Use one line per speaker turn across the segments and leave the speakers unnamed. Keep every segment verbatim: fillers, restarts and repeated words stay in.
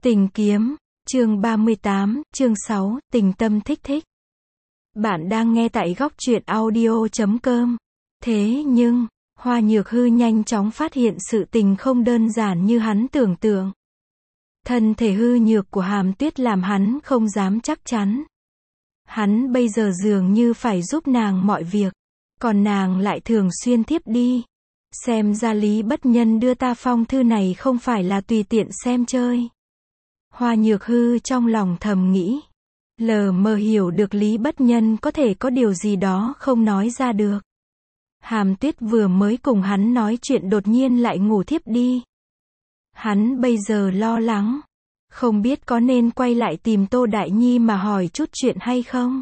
Tình kiếm, chương ba mươi tám, chương sáu, tình tâm thích thích. Bạn đang nghe tại góc truyện audio chấm com. Thế nhưng, Hoa Nhược Hư nhanh chóng phát hiện sự tình không đơn giản như hắn tưởng tượng. Thân thể hư nhược của Hàm Tuyết làm hắn không dám chắc chắn. Hắn bây giờ dường như phải giúp nàng mọi việc, còn nàng lại thường xuyên thiếp đi. Xem ra Lý Bất Nhân đưa ta phong thư này không phải là tùy tiện xem chơi. Hoa Nhược Hư trong lòng thầm nghĩ. Lờ mờ hiểu được Lý Bất Nhân có thể có điều gì đó không nói ra được. Hàm Tuyết vừa mới cùng hắn nói chuyện đột nhiên lại ngủ thiếp đi. Hắn bây giờ lo lắng. Không biết có nên quay lại tìm Tô Đại Nhi mà hỏi chút chuyện hay không?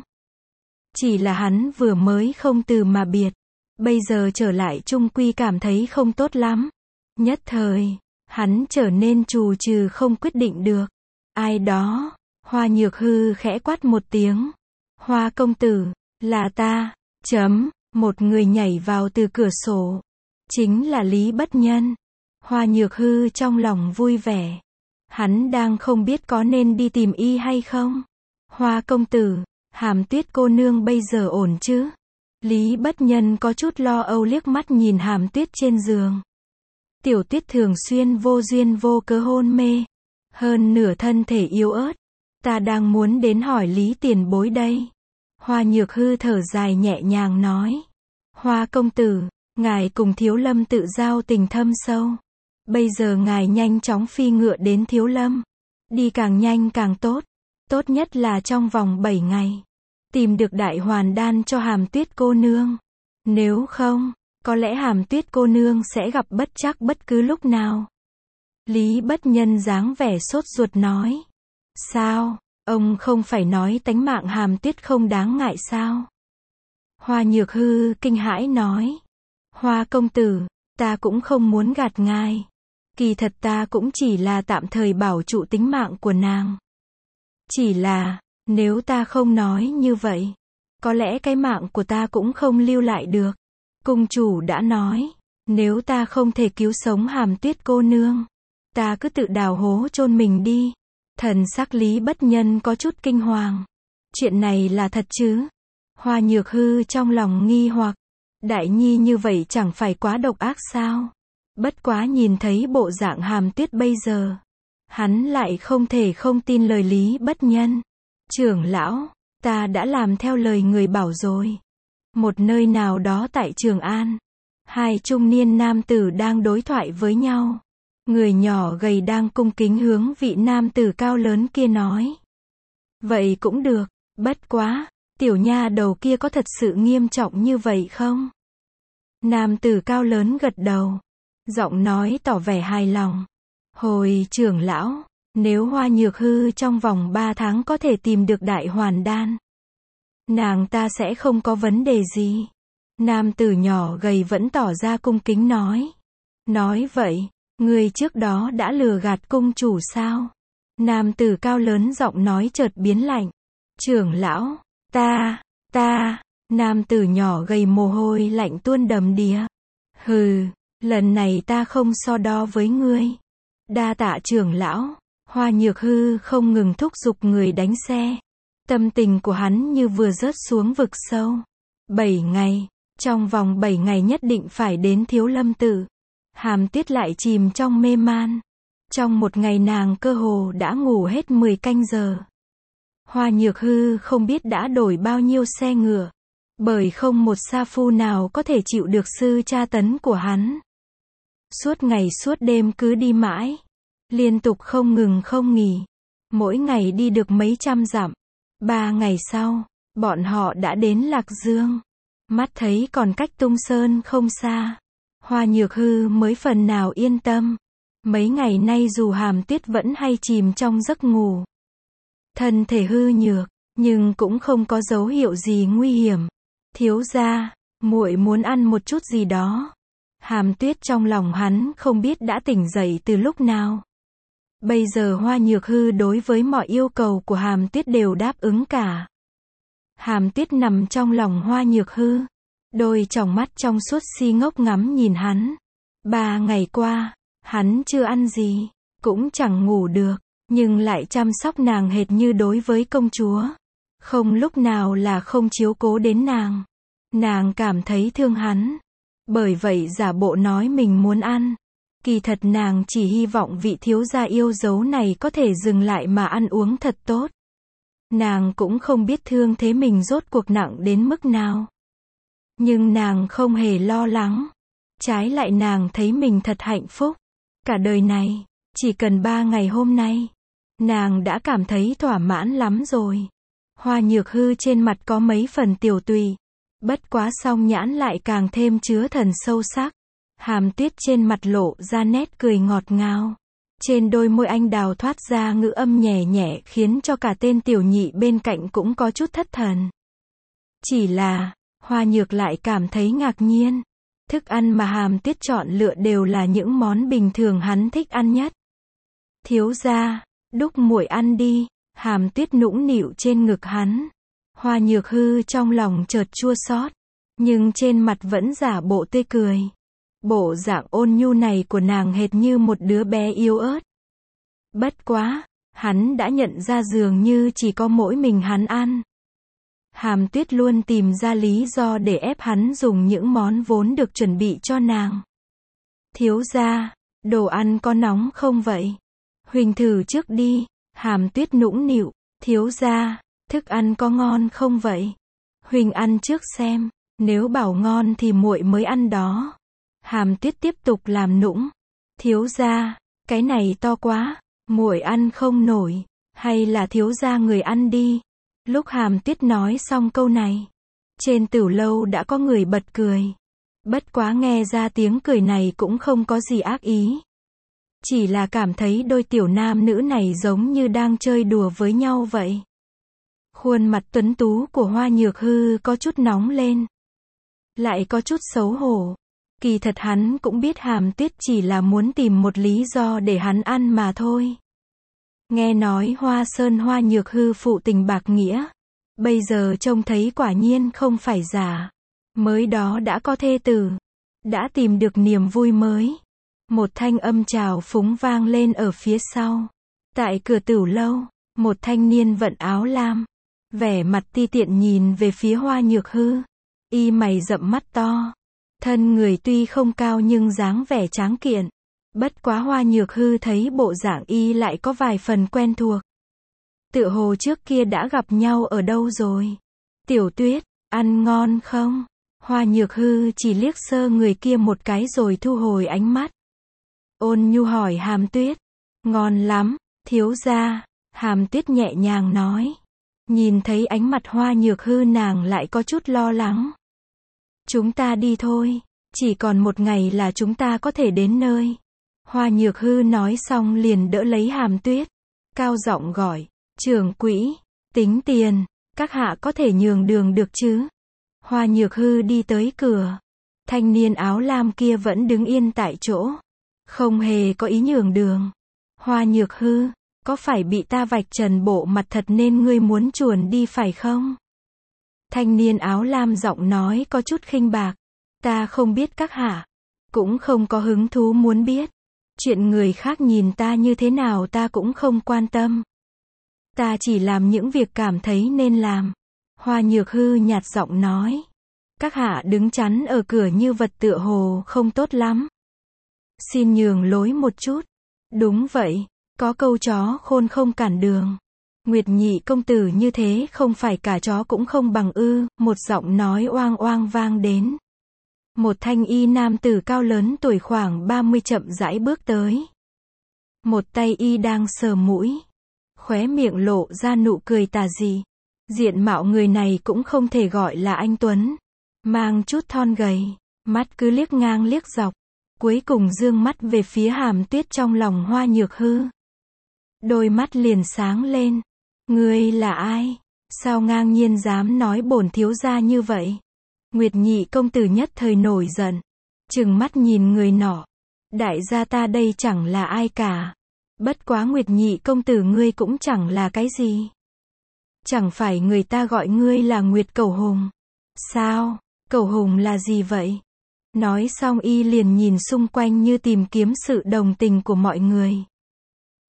Chỉ là hắn vừa mới không từ mà biệt. Bây giờ trở lại chung quy cảm thấy không tốt lắm. Nhất thời, hắn trở nên trù trừ không quyết định được. Ai đó? Hoa Nhược Hư khẽ quát một tiếng. Hoa công tử, là ta, chấm, một người nhảy vào từ cửa sổ. Chính là Lý Bất Nhân. Hoa Nhược Hư trong lòng vui vẻ. Hắn đang không biết có nên đi tìm y hay không. Hoa công tử, Hàm Tuyết cô nương bây giờ ổn chứ? Lý Bất Nhân có chút lo âu liếc mắt nhìn Hàm Tuyết trên giường. Tiểu Tuyết thường xuyên vô duyên vô cớ hôn mê. Hơn nửa thân thể yếu ớt. Ta đang muốn đến hỏi Lý tiền bối đây. Hoa Nhược Hư thở dài nhẹ nhàng nói. Hoa công tử, ngài cùng Thiếu Lâm tự giao tình thâm sâu. Bây giờ ngài nhanh chóng phi ngựa đến Thiếu Lâm. Đi càng nhanh càng tốt. Tốt nhất là trong vòng bảy ngày. Tìm được đại hoàn đan cho Hàm Tuyết cô nương. Nếu không, có lẽ Hàm Tuyết cô nương sẽ gặp bất trắc bất cứ lúc nào. Lý Bất Nhân dáng vẻ sốt ruột nói. Sao, ông không phải nói tánh mạng Hàm Tuyết không đáng ngại sao? Hoa Nhược Hư kinh hãi nói. Hoa công tử, ta cũng không muốn gạt ngài. Kỳ thật ta cũng chỉ là tạm thời bảo trụ tính mạng của nàng. Chỉ là, nếu ta không nói như vậy, có lẽ cái mạng của ta cũng không lưu lại được. Cung chủ đã nói, nếu ta không thể cứu sống Hàm Tuyết cô nương, ta cứ tự đào hố chôn mình đi. Thần sắc Lý Bất Nhân có chút kinh hoàng. Chuyện này là thật chứ? Hoa Nhược Hư trong lòng nghi hoặc. Đại Nhi như vậy chẳng phải quá độc ác sao? Bất quá nhìn thấy bộ dạng Hàm Tuyết bây giờ, hắn lại không thể không tin lời Lý Bất Nhân. Trưởng lão, ta đã làm theo lời người bảo rồi. Một nơi nào đó tại Trường An, hai trung niên nam tử đang đối thoại với nhau. Người nhỏ gầy đang cung kính hướng vị nam tử cao lớn kia nói. Vậy cũng được, bất quá, tiểu nha đầu kia có thật sự nghiêm trọng như vậy không? Nam tử cao lớn gật đầu, giọng nói tỏ vẻ hài lòng. Hồi trưởng lão, nếu Hoa Nhược Hư trong vòng ba tháng có thể tìm được đại hoàn đan, nàng ta sẽ không có vấn đề gì. Nam tử nhỏ gầy vẫn tỏ ra cung kính nói. Nói vậy, người trước đó đã lừa gạt cung chủ sao? Nam tử cao lớn giọng nói chợt biến lạnh. Trưởng lão, ta, ta, nam tử nhỏ gầy mồ hôi lạnh tuôn đầm đìa. Hừ, lần này ta không so đo với ngươi. Đa tạ trưởng lão. Hoa Nhược Hư không ngừng thúc giục người đánh xe. Tâm tình của hắn như vừa rớt xuống vực sâu. Bảy ngày, trong vòng bảy ngày nhất định phải đến Thiếu Lâm tự. Hàm Tuyết lại chìm trong mê man. Trong một ngày nàng cơ hồ đã ngủ hết mười canh giờ. Hoa Nhược Hư không biết đã đổi bao nhiêu xe ngựa. Bởi không một sa phu nào có thể chịu được sự tra tấn của hắn. Suốt ngày suốt đêm cứ đi mãi. Liên tục không ngừng không nghỉ. Mỗi ngày đi được mấy trăm dặm. Ba ngày sau, bọn họ đã đến Lạc Dương. Mắt thấy còn cách Tung Sơn không xa. Hoa Nhược Hư mới phần nào yên tâm. Mấy ngày nay dù Hàm Tuyết vẫn hay chìm trong giấc ngủ. Thân thể hư nhược, nhưng cũng không có dấu hiệu gì nguy hiểm. Thiếu gia, muội muốn ăn một chút gì đó. Hàm Tuyết trong lòng hắn không biết đã tỉnh dậy từ lúc nào. Bây giờ Hoa Nhược Hư đối với mọi yêu cầu của Hàm Tuyết đều đáp ứng cả. Hàm Tuyết nằm trong lòng Hoa Nhược Hư. Đôi tròng mắt trong suốt si ngốc ngắm nhìn hắn. Ba ngày qua, hắn chưa ăn gì, cũng chẳng ngủ được. nhưng lại chăm sóc nàng hệt như đối với công chúa. Không lúc nào là không chiếu cố đến nàng. Nàng cảm thấy thương hắn. Bởi vậy giả bộ nói mình muốn ăn. Kỳ thật nàng chỉ hy vọng vị thiếu gia yêu dấu này có thể dừng lại mà ăn uống thật tốt. Nàng cũng không biết thương thế mình rốt cuộc nặng đến mức nào. Nhưng nàng không hề lo lắng. Trái lại nàng thấy mình thật hạnh phúc. Cả đời này, chỉ cần ba ngày hôm nay, nàng đã cảm thấy thỏa mãn lắm rồi. Hoa Nhược Hư trên mặt có mấy phần tiểu tùy. Bất quá song nhãn lại càng thêm chứa thần sâu sắc. Hàm Tuyết trên mặt lộ ra nét cười ngọt ngào. Trên đôi môi anh đào thoát ra ngữ âm nhẹ nhẹ khiến cho cả tên tiểu nhị bên cạnh cũng có chút thất thần. Chỉ là, Hoa Nhược lại cảm thấy ngạc nhiên. Thức ăn mà Hàm Tuyết chọn lựa đều là những món bình thường hắn thích ăn nhất. Thiếu gia, đúc muội ăn đi. Hàm Tuyết nũng nịu trên ngực hắn. Hoa Nhược Hư trong lòng chợt chua xót, nhưng trên mặt vẫn giả bộ tươi cười. Bộ dạng ôn nhu này của nàng hệt như một đứa bé yếu ớt. Bất quá, hắn đã nhận ra dường như chỉ có mỗi mình hắn ăn. Hàm Tuyết luôn tìm ra lý do để ép hắn dùng những món vốn được chuẩn bị cho nàng. Thiếu gia, đồ ăn có nóng không vậy? Huỳnh thử trước đi. Hàm Tuyết nũng nịu. Thiếu gia, thức ăn có ngon không vậy? Huỳnh ăn trước xem, nếu bảo ngon thì muội mới ăn đó. Hàm Tuyết tiếp tục làm nũng. Thiếu gia, cái này to quá, muội ăn không nổi, hay là thiếu gia người ăn đi. Lúc Hàm Tuyết nói xong câu này, trên tửu lâu đã có người bật cười. Bất quá nghe ra tiếng cười này cũng không có gì ác ý. Chỉ là cảm thấy đôi tiểu nam nữ này giống như đang chơi đùa với nhau vậy. Khuôn mặt tuấn tú của Hoa Nhược Hư có chút nóng lên. Lại có chút xấu hổ. Kỳ thật hắn cũng biết Hàm Tuyết chỉ là muốn tìm một lý do để hắn ăn mà thôi. Nghe nói Hoa Sơn Hoa Nhược Hư phụ tình bạc nghĩa. Bây giờ trông thấy quả nhiên không phải giả. Mới đó đã có thê tử. Đã tìm được niềm vui mới. Một thanh âm chào phúng vang lên ở phía sau. Tại cửa tửu lâu, một thanh niên vận áo lam. Vẻ mặt ti tiện nhìn về phía Hoa Nhược Hư. Y mày rậm mắt to. Thân người tuy không cao nhưng dáng vẻ tráng kiện. Bất quá Hoa Nhược Hư thấy bộ dạng y lại có vài phần quen thuộc. Tựa hồ trước kia đã gặp nhau ở đâu rồi. Tiểu Tuyết, ăn ngon không? Hoa Nhược Hư chỉ liếc sơ người kia một cái rồi thu hồi ánh mắt. Ôn nhu hỏi Hàm Tuyết. Ngon lắm, thiếu gia. Hàm Tuyết nhẹ nhàng nói. Nhìn thấy ánh mặt Hoa Nhược Hư nàng lại có chút lo lắng. Chúng ta đi thôi. Chỉ còn một ngày là chúng ta có thể đến nơi. Hoa Nhược Hư nói xong liền đỡ lấy Hàm Tuyết. Cao giọng gọi. Trưởng quỹ. Tính tiền. Các hạ có thể nhường đường được chứ? Hoa Nhược Hư đi tới cửa. Thanh niên áo lam kia vẫn đứng yên tại chỗ. Không hề có ý nhường đường. Hoa Nhược Hư, có phải bị ta vạch trần bộ mặt thật nên ngươi muốn chuồn đi phải không? Thanh niên áo lam giọng nói có chút khinh bạc. Ta không biết các hạ. Cũng không có hứng thú muốn biết. Chuyện người khác nhìn ta như thế nào ta cũng không quan tâm. Ta chỉ làm những việc cảm thấy nên làm. Hoa Nhược Hư nhạt giọng nói. Các hạ đứng chắn ở cửa như vật tựa hồ không tốt lắm. Xin nhường lối một chút. Đúng vậy, có câu chó khôn không cản đường. Nguyệt Nhị công tử như thế không phải cả chó cũng không bằng ư, một giọng nói oang oang vang đến. Một thanh y nam tử cao lớn tuổi khoảng ba mươi chậm rãi bước tới. Một tay y đang sờ mũi. Khóe miệng lộ ra nụ cười tà dị. Diện mạo người này cũng không thể gọi là anh tuấn. Mang chút thon gầy, mắt cứ liếc ngang liếc dọc. Cuối cùng dương mắt về phía Hàm Tuyết trong lòng Hoa Nhược Hư. Đôi mắt liền sáng lên. Ngươi là ai? Sao ngang nhiên dám nói bổn thiếu gia như vậy? Nguyệt Nhị công tử nhất thời nổi giận. Trừng mắt nhìn người nọ. Đại gia ta đây chẳng là ai cả. Bất quá Nguyệt Nhị công tử ngươi cũng chẳng là cái gì. Chẳng phải người ta gọi ngươi là Nguyệt Cẩu Hùng. Sao? Cẩu Hùng là gì vậy? Nói xong y liền nhìn xung quanh như tìm kiếm sự đồng tình của mọi người.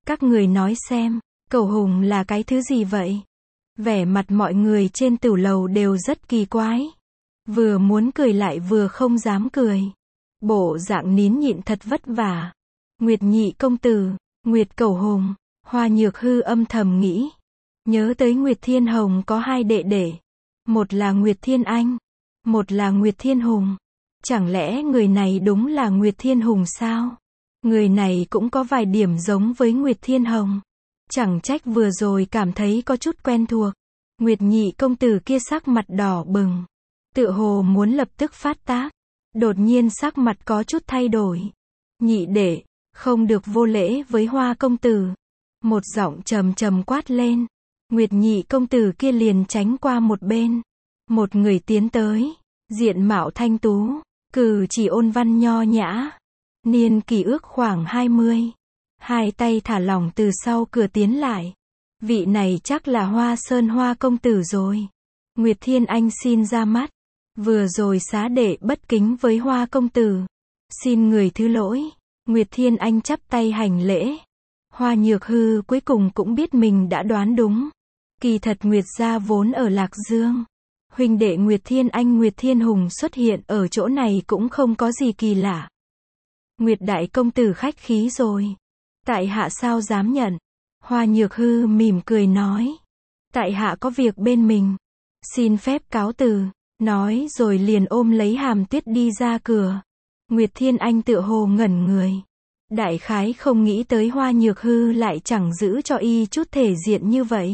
Các người nói xem, cầu hùng là cái thứ gì vậy? Vẻ mặt mọi người trên tử lầu đều rất kỳ quái. Vừa muốn cười lại vừa không dám cười. Bộ dạng nín nhịn thật vất vả. Nguyệt nhị công tử, Nguyệt cầu hùng, Hoa Nhược Hư âm thầm nghĩ. Nhớ tới Nguyệt Thiên Hồng có hai đệ đệ. Một là Nguyệt Thiên Anh, một là Nguyệt Thiên Hùng. Chẳng lẽ người này đúng là Nguyệt Thiên Hùng sao? Người này cũng có vài điểm giống với Nguyệt Thiên Hồng. Chẳng trách vừa rồi cảm thấy có chút quen thuộc. Nguyệt nhị công tử kia sắc mặt đỏ bừng. Tựa hồ muốn lập tức phát tác. Đột nhiên sắc mặt có chút thay đổi. Nhị đệ, không được vô lễ với Hoa công tử. Một giọng trầm trầm quát lên. Nguyệt nhị công tử kia liền tránh qua một bên. Một người tiến tới. Diện mạo thanh tú. Cử chỉ ôn văn nho nhã. Niên kỷ ước khoảng hai mươi. Hai tay thả lỏng từ sau cửa tiến lại. Vị này chắc là Hoa Sơn Hoa công tử rồi. Nguyệt Thiên Anh xin ra mắt. Vừa rồi xá đệ bất kính với Hoa công tử. Xin người thứ lỗi. Nguyệt Thiên Anh chắp tay hành lễ. Hoa Nhược Hư cuối cùng cũng biết mình đã đoán đúng. Kỳ thật Nguyệt gia vốn ở Lạc Dương. Huynh đệ Nguyệt Thiên Anh Nguyệt Thiên Hùng xuất hiện ở chỗ này cũng không có gì kỳ lạ. Nguyệt đại công tử khách khí rồi. Tại hạ sao dám nhận. Hoa Nhược Hư mỉm cười nói. Tại hạ có việc bên mình. Xin phép cáo từ. Nói rồi liền ôm lấy Hàm Tuyết đi ra cửa. Nguyệt Thiên Anh tựa hồ ngẩn người. Đại khái không nghĩ tới Hoa Nhược Hư lại chẳng giữ cho y chút thể diện như vậy.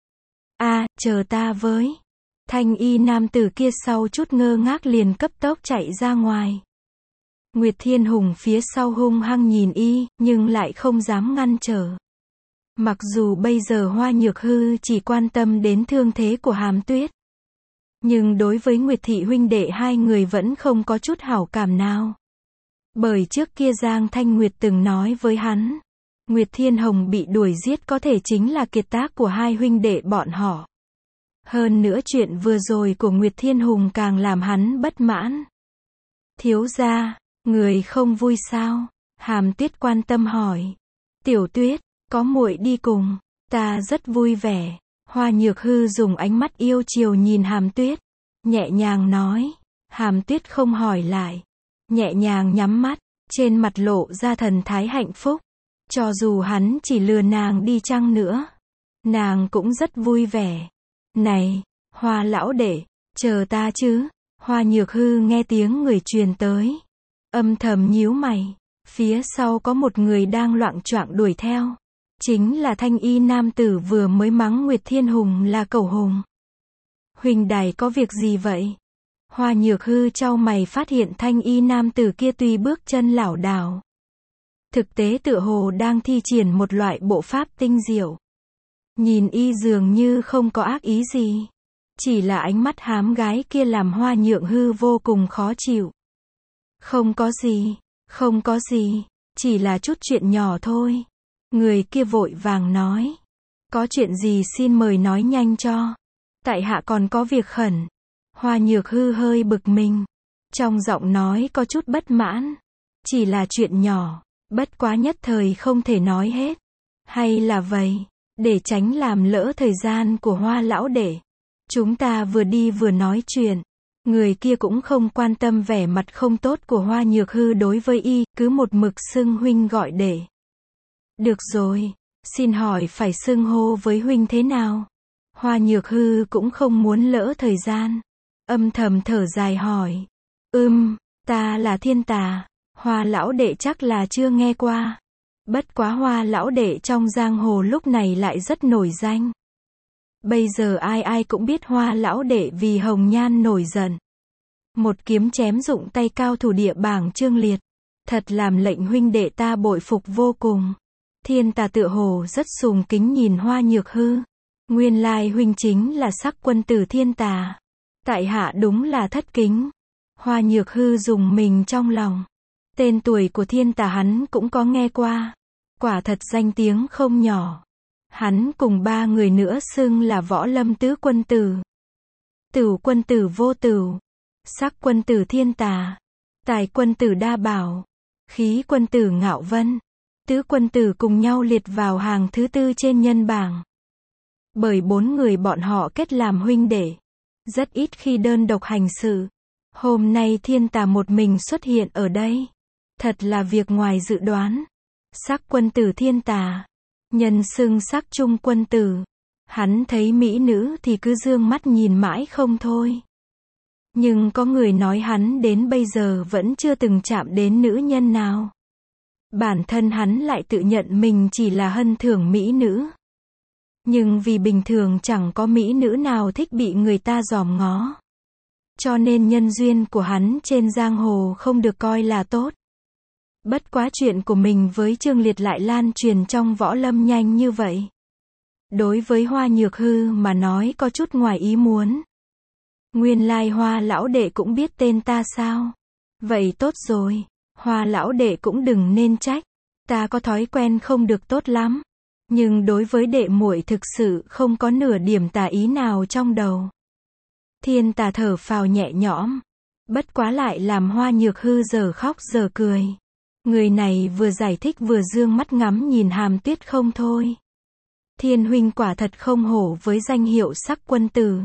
A, à, chờ ta với. Thanh y nam tử kia sau chút ngơ ngác liền cấp tốc chạy ra ngoài. Nguyệt Thiên Hùng phía sau hung hăng nhìn y, nhưng lại không dám ngăn trở. Mặc dù bây giờ Hoa Nhược Hư chỉ quan tâm đến thương thế của Hàm Tuyết. Nhưng đối với Nguyệt thị huynh đệ hai người vẫn không có chút hảo cảm nào. Bởi trước kia Giang Thanh Nguyệt từng nói với hắn. Nguyệt Thiên Hồng bị đuổi giết có thể chính là kiệt tác của hai huynh đệ bọn họ. Hơn nữa chuyện vừa rồi của Nguyệt Thiên Hùng càng làm hắn bất mãn. Thiếu gia, người không vui sao? Hàm Tuyết quan tâm hỏi. Tiểu Tuyết, có muội đi cùng, ta rất vui vẻ. Hoa Nhược Hư dùng ánh mắt yêu chiều nhìn Hàm Tuyết, nhẹ nhàng nói. Hàm Tuyết không hỏi lại, nhẹ nhàng nhắm mắt, trên mặt lộ ra thần thái hạnh phúc. Cho dù hắn chỉ lừa nàng đi chăng nữa, nàng cũng rất vui vẻ. Này, Hoa lão đệ, chờ ta chứ. Hoa Nhược Hư nghe tiếng người truyền tới, âm thầm nhíu mày. Phía sau có một người đang loạng choạng đuổi theo. Chính là thanh y nam tử vừa mới mắng Nguyệt Thiên Hùng là cẩu hùng. Huỳnh đài có việc gì vậy? Hoa Nhược Hư chau mày phát hiện thanh y nam tử kia tuy bước chân lảo đảo, thực tế tựa hồ đang thi triển một loại bộ pháp tinh diệu. Nhìn y dường như không có ác ý gì. Chỉ là ánh mắt hám gái kia làm Hoa Nhược Hư vô cùng khó chịu. Không có gì, không có gì, chỉ là chút chuyện nhỏ thôi. Người kia vội vàng nói. Có chuyện gì xin mời nói nhanh cho. Tại hạ còn có việc khẩn. Hoa Nhược Hư hơi bực mình. Trong giọng nói có chút bất mãn. Chỉ là chuyện nhỏ, bất quá nhất thời không thể nói hết. Hay là vậy, để tránh làm lỡ thời gian của Hoa lão đệ. Chúng ta vừa đi vừa nói chuyện. Người kia cũng không quan tâm vẻ mặt không tốt của Hoa Nhược Hư đối với y, cứ một mực xưng huynh gọi đệ. Được rồi, xin hỏi phải xưng hô với huynh thế nào? Hoa Nhược Hư cũng không muốn lỡ thời gian. Âm thầm thở dài hỏi. Ừm, ta là Thiên Tà. Hoa lão đệ chắc là chưa nghe qua. Bất quá Hoa lão đệ trong giang hồ lúc này lại rất nổi danh. Bây giờ ai ai cũng biết Hoa lão đệ vì hồng nhan nổi giận. Một kiếm chém dụng tay cao thủ địa bảng Trương Liệt. Thật làm lệnh huynh đệ ta bội phục vô cùng. Thiên Tà tựa hồ rất sùng kính nhìn Hoa Nhược Hư. Nguyên lai huynh chính là Sắc quân tử Thiên Tà. Tại hạ đúng là thất kính. Hoa Nhược Hư dùng mình trong lòng. Tên tuổi của Thiên Tà hắn cũng có nghe qua. Quả thật danh tiếng không nhỏ. Hắn cùng ba người nữa xưng là Võ Lâm tứ quân tử. Tửu quân tử Vô Tửu, Sắc quân tử Thiên Tà, Tài quân tử Đa Bảo, Khí quân tử Ngạo Vân. Tứ quân tử cùng nhau liệt vào hàng thứ tư trên nhân bảng. Bởi bốn người bọn họ kết làm huynh đệ, rất ít khi đơn độc hành sự. Hôm nay Thiên Tà một mình xuất hiện ở đây. Thật là việc ngoài dự đoán. Sắc quân tử Thiên Tà, nhân xưng sắc trung quân tử. Hắn thấy mỹ nữ thì cứ dương mắt nhìn mãi không thôi. Nhưng có người nói hắn đến bây giờ vẫn chưa từng chạm đến nữ nhân nào. Bản thân hắn lại tự nhận mình chỉ là hân thưởng mỹ nữ. Nhưng vì bình thường chẳng có mỹ nữ nào thích bị người ta dòm ngó. Cho nên nhân duyên của hắn trên giang hồ không được coi là tốt. Bất quá chuyện của mình với Trương Liệt lại lan truyền trong võ lâm nhanh như vậy. Đối với Hoa Nhược Hư mà nói có chút ngoài ý muốn. Nguyên lai Hoa lão đệ cũng biết tên ta sao? Vậy tốt rồi, Hoa lão đệ cũng đừng nên trách. Ta có thói quen không được tốt lắm. Nhưng đối với đệ muội thực sự không có nửa điểm tà ý nào trong đầu. Thiên Tà thở phào nhẹ nhõm. Bất quá lại làm Hoa Nhược Hư giờ khóc giờ cười. Người này vừa giải thích vừa dương mắt ngắm nhìn Hàm Tuyết không thôi. Thiên huynh quả thật không hổ với danh hiệu sắc quân tử.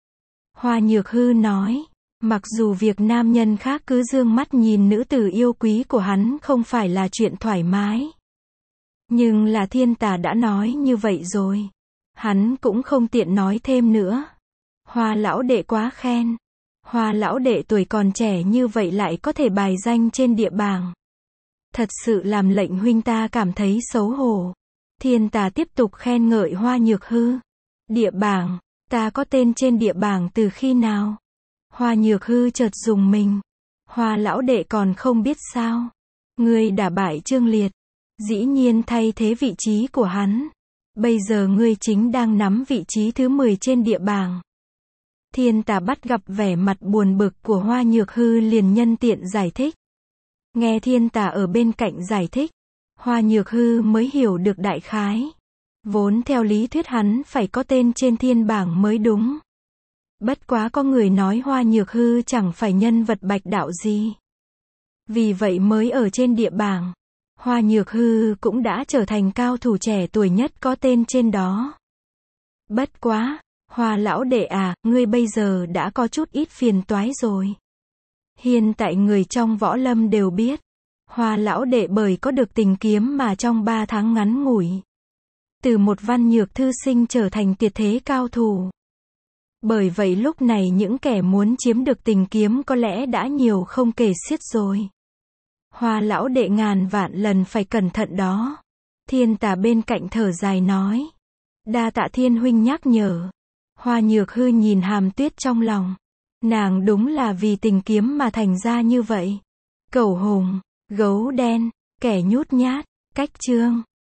Hoa Nhược Hư nói, mặc dù việc nam nhân khác cứ dương mắt nhìn nữ tử yêu quý của hắn không phải là chuyện thoải mái. Nhưng là Thiên Tà đã nói như vậy rồi. Hắn cũng không tiện nói thêm nữa. Hoa lão đệ quá khen. Hoa lão đệ tuổi còn trẻ như vậy lại có thể bài danh trên địa bảng. Thật sự làm lệnh huynh ta cảm thấy xấu hổ. Thiên Tà tiếp tục khen ngợi Hoa Nhược Hư. Địa bảng, ta có tên trên địa bảng từ khi nào? Hoa Nhược Hư chợt dùng mình. Hoa lão đệ còn không biết sao? Ngươi đã bại Trương Liệt. Dĩ nhiên thay thế vị trí của hắn. Bây giờ ngươi chính đang nắm vị trí thứ mười trên địa bảng. Thiên Tà bắt gặp vẻ mặt buồn bực của Hoa Nhược Hư liền nhân tiện giải thích. Nghe Thiên Tà ở bên cạnh giải thích, Hoa Nhược Hư mới hiểu được đại khái. Vốn theo lý thuyết hắn phải có tên trên thiên bảng mới đúng. Bất quá có người nói Hoa Nhược Hư chẳng phải nhân vật bạch đạo gì. Vì vậy mới ở trên địa bảng. Hoa Nhược Hư cũng đã trở thành cao thủ trẻ tuổi nhất có tên trên đó. Bất quá, Hoa lão đệ à, ngươi bây giờ đã có chút ít phiền toái rồi. Hiện tại người trong võ lâm đều biết. Hoa lão đệ bởi có được tình kiếm mà trong ba tháng ngắn ngủi. Từ một văn nhược thư sinh trở thành tuyệt thế cao thủ. Bởi vậy lúc này những kẻ muốn chiếm được tình kiếm có lẽ đã nhiều không kể xiết rồi. Hoa lão đệ ngàn vạn lần phải cẩn thận đó. Thiên Tà bên cạnh thở dài nói. Đa tạ Thiên huynh nhắc nhở. Hoa Nhược Hư nhìn Hàm Tuyết trong lòng. Nàng đúng là vì tình kiếm mà thành ra như vậy. Cẩu hùng, gấu đen, kẻ nhút nhát, cách chương.